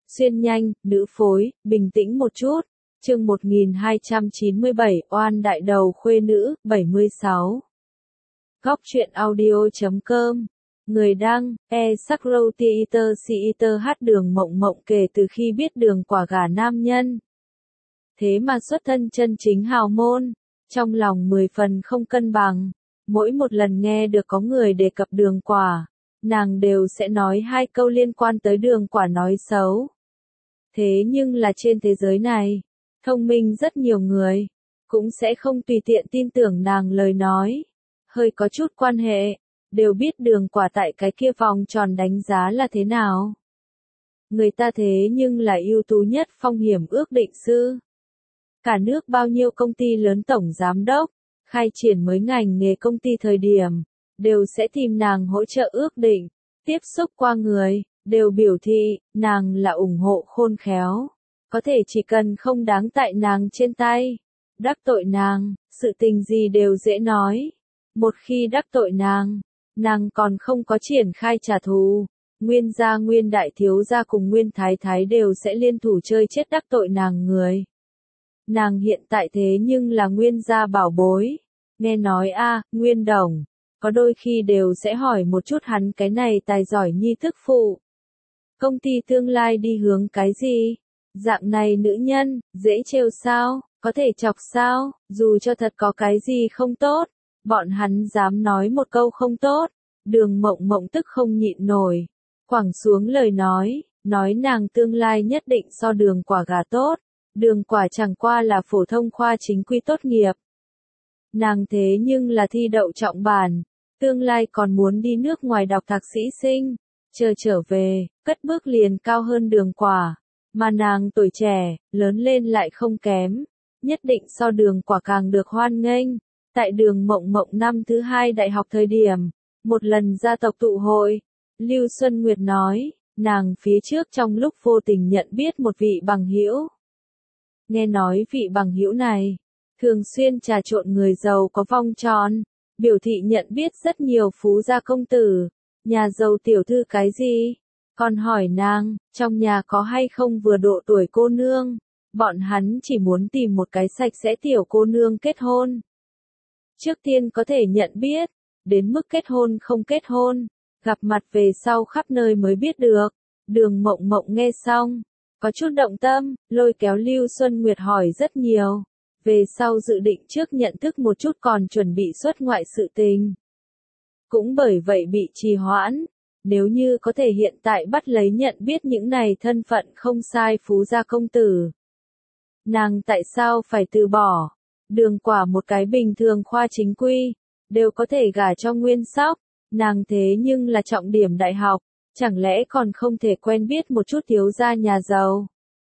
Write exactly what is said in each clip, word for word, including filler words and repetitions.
Xuyên nhanh, nữ phối, bình tĩnh một chút. Chương một nghìn hai trăm chín mươi bảy, oan đại đầu khuê nữ, bảy mươi sáu. Góc truyện audio chấm com. Người đăng, e Sakro Theater Theater hát Đường Mộng Mộng kể từ khi biết Đường Quả gả nam nhân. Thế mà xuất thân chân chính hào môn, trong lòng mười phần không cân bằng. Mỗi một lần nghe được có người đề cập Đường Quả, nàng đều sẽ nói hai câu liên quan tới Đường Quả nói xấu. Thế nhưng là trên thế giới này, thông minh rất nhiều người, cũng sẽ không tùy tiện tin tưởng nàng lời nói. Hơi có chút quan hệ, đều biết Đường Quả tại cái kia vòng tròn đánh giá là thế nào. Người ta thế nhưng là ưu tú nhất phong hiểm ước định sư. Cả nước bao nhiêu công ty lớn tổng giám đốc, khai triển mới ngành nghề công ty thời điểm, đều sẽ tìm nàng hỗ trợ ước định, tiếp xúc qua người, đều biểu thị, nàng là ủng hộ khôn khéo. Có thể chỉ cần không đáng tại nàng trên tay, đắc tội nàng, sự tình gì đều dễ nói. Một khi đắc tội nàng, nàng còn không có triển khai trả thù, Nguyên gia Nguyên đại thiếu gia cùng Nguyên thái thái đều sẽ liên thủ chơi chết đắc tội nàng người. Nàng hiện tại thế nhưng là Nguyên gia bảo bối. Nghe nói a, Nguyên đồng, có đôi khi đều sẽ hỏi một chút hắn cái này tài giỏi nhi thức phụ. Công ty tương lai đi hướng cái gì? Dạng này nữ nhân, dễ trêu sao, có thể chọc sao, dù cho thật có cái gì không tốt, bọn hắn dám nói một câu không tốt. Đường Mộng Mộng tức không nhịn nổi, quẳng xuống lời nói, nói nàng tương lai nhất định so Đường Quả gả tốt. Đường Quả chẳng qua là phổ thông khoa chính quy tốt nghiệp. Nàng thế nhưng là thi đậu trọng bản, tương lai còn muốn đi nước ngoài đọc thạc sĩ sinh, chờ trở về, cất bước liền cao hơn Đường Quả, mà nàng tuổi trẻ, lớn lên lại không kém, nhất định so Đường Quả càng được hoan nghênh. Tại Đường Mộng Mộng năm thứ hai đại học thời điểm, một lần gia tộc tụ hội, Lưu Xuân Nguyệt nói, nàng phía trước trong lúc vô tình nhận biết một vị bằng hữu. Nghe nói vị bằng hữu này, thường xuyên trà trộn người giàu có vong tròn, biểu thị nhận biết rất nhiều phú gia công tử, nhà giàu tiểu thư cái gì, còn hỏi nàng, trong nhà có hay không vừa độ tuổi cô nương, bọn hắn chỉ muốn tìm một cái sạch sẽ tiểu cô nương kết hôn. Trước tiên có thể nhận biết, đến mức kết hôn không kết hôn, gặp mặt về sau khắp nơi mới biết được. Đường Mộng Mộng nghe xong, có chút động tâm, lôi kéo Lưu Xuân Nguyệt hỏi rất nhiều. Về sau dự định trước nhận thức một chút còn chuẩn bị xuất ngoại sự tình. Cũng bởi vậy bị trì hoãn, nếu như có thể hiện tại bắt lấy nhận biết những này thân phận không sai phú gia công tử. Nàng tại sao phải từ bỏ? Đường Quả một cái bình thường khoa chính quy, đều có thể gả cho Nguyên Sóc, nàng thế nhưng là trọng điểm đại học, chẳng lẽ còn không thể quen biết một chút thiếu gia nhà giàu?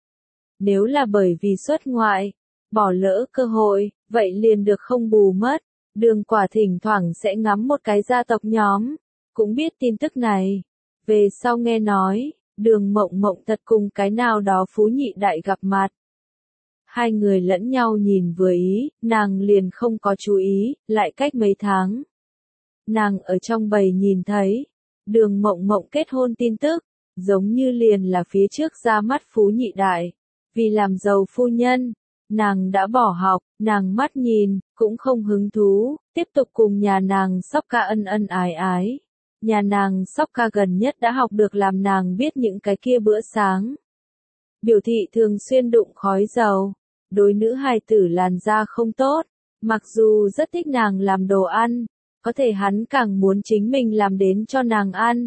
Nếu là bởi vì xuất ngoại, bỏ lỡ cơ hội, vậy liền được không bù mất. Đường Quả thỉnh thoảng sẽ ngắm một cái gia tộc nhóm, cũng biết tin tức này. Về sau nghe nói, Đường Mộng Mộng thật cùng cái nào đó phú nhị đại gặp mặt. Hai người lẫn nhau nhìn vừa ý, nàng liền không có chú ý, lại cách mấy tháng. Nàng ở trong bầy nhìn thấy, Đường Mộng Mộng kết hôn tin tức, giống như liền là phía trước ra mắt phú nhị đại. Vì làm giàu phu nhân, nàng đã bỏ học, nàng mắt nhìn, cũng không hứng thú, tiếp tục cùng nhà nàng Sóc Ca ân ân ái ái. Nhà nàng Sóc Ca gần nhất đã học được làm nàng biết những cái kia bữa sáng. Biểu thị thường xuyên đụng khói dầu, đối nữ hài tử làn da không tốt, mặc dù rất thích nàng làm đồ ăn, có thể hắn càng muốn chính mình làm đến cho nàng ăn.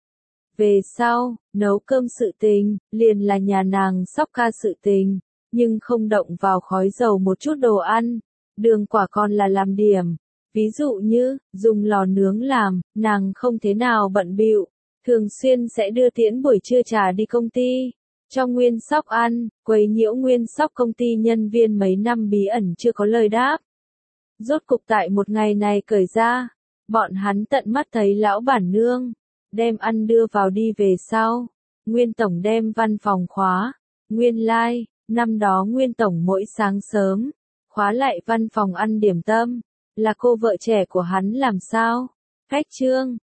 Về sau, nấu cơm sự tình, liền là nhà nàng Sóc Ca sự tình, nhưng không động vào khói dầu một chút đồ ăn. Đường Quả còn là làm điểm, ví dụ như, dùng lò nướng làm, nàng không thế nào bận bịu, thường xuyên sẽ đưa tiễn buổi trưa trà đi công ty, cho Nguyên Sóc ăn, quấy nhiễu Nguyên Sóc công ty nhân viên mấy năm bí ẩn chưa có lời đáp. Rốt cục tại một ngày này cởi ra, bọn hắn tận mắt thấy lão bản nương, đem ăn đưa vào đi về sau. Nguyên Tổng đem văn phòng khóa, nguyên lai, like, năm đó Nguyên Tổng mỗi sáng sớm, khóa lại văn phòng ăn điểm tâm, là cô vợ trẻ của hắn làm sao? Cách trương,